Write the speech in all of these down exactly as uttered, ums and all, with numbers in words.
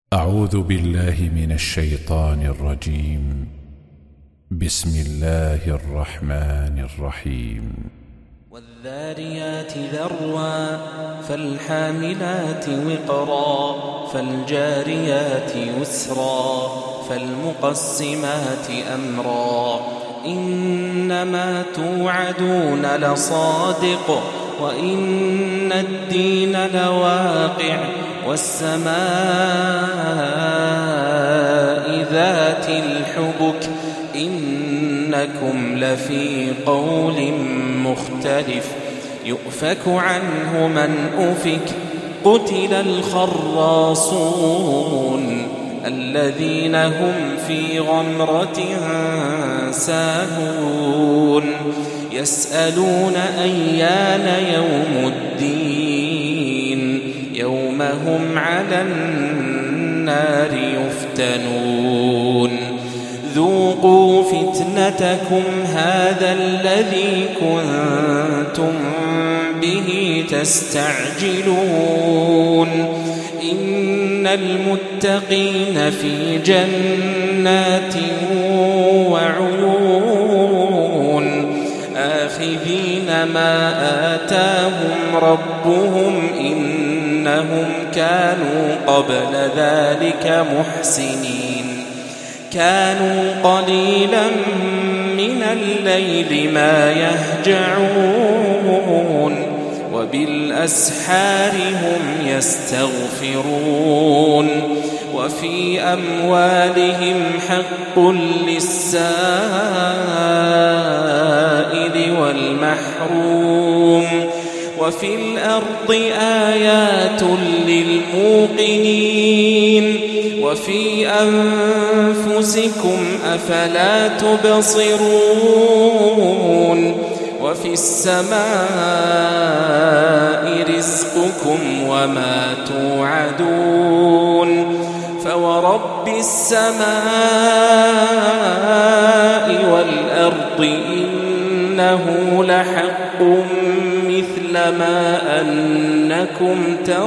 أعوذ بالله من الشيطان الرجيم. بسم الله الرحمن الرحيم. والذاريات ذروا فالحاملات وقرا فالجاريات يسرا فالمقسمات أمرا إنما توعدون لصادق وإن الدين لواقع والسماء ذات الحبك إنكم لفي قول مختلف يؤفك عنه من أفك قتل الخراصون الذين هم في غمرة ساهون يسألون أيان يوم الدين يوم هم على النار يفتنون ذوقوا فتنتكم هذا الذي كنتم به تستعجلون إن المتقين في جنات وعيون آخذين ما آتاهم ربهم إنهم كانوا قبل ذلك محسنين كانوا قليلا من الليل ما يهجعون وبالأسحار هم يستغفرون وفي أموالهم حق للسائل والمحروم وفي الأرض آيات للموقنين وفي أنفسكم أفلا تبصرون وفي السماء رزقكم وما توعدون فورب السماء والأرض إنه لحق مثل ما أنكم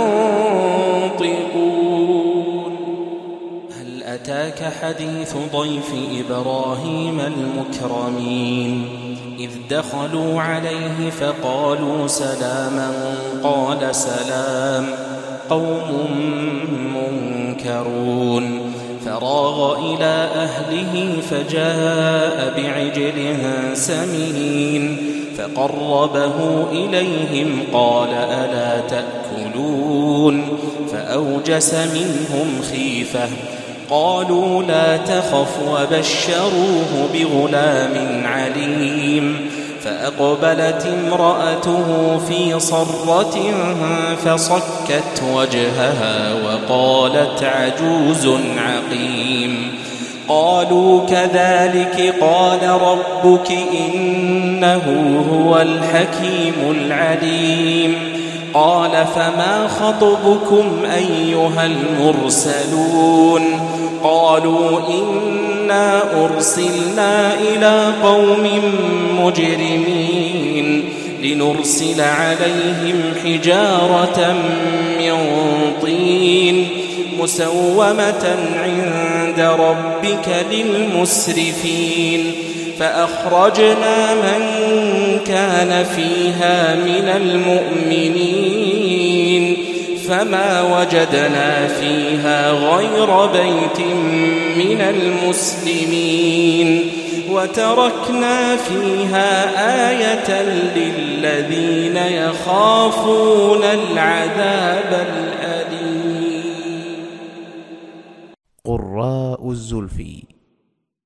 تنطقون. هل أتاك حديث ضيف إبراهيم المكرمين إذ دخلوا عليه فقالوا سلاما قال سلام قوم منكرون فراغ إلى أهله فجاء بعجل سمين فقربه إليهم قال ألا تأكلون فأوجس منهم خيفة قالوا لا تخف وبشروه بغلام عليم فأقبلت امرأته في صرة فصكت وجهها وقالت عجوز عقيم قالوا كذلك قال ربك إنه هو الحكيم العليم قال فما خطبكم أيها المرسلون قالوا إنا أرسلنا إلى قوم مجرمين لنرسل عليهم حجارة من طين مسومة عند ربك للمسرفين فأخرجنا من كان فيها من المؤمنين فما وجدنا فيها غير بيت من المسلمين وتركنا فيها آية للذين يخافون العذاب الأليم. قراء الزلفي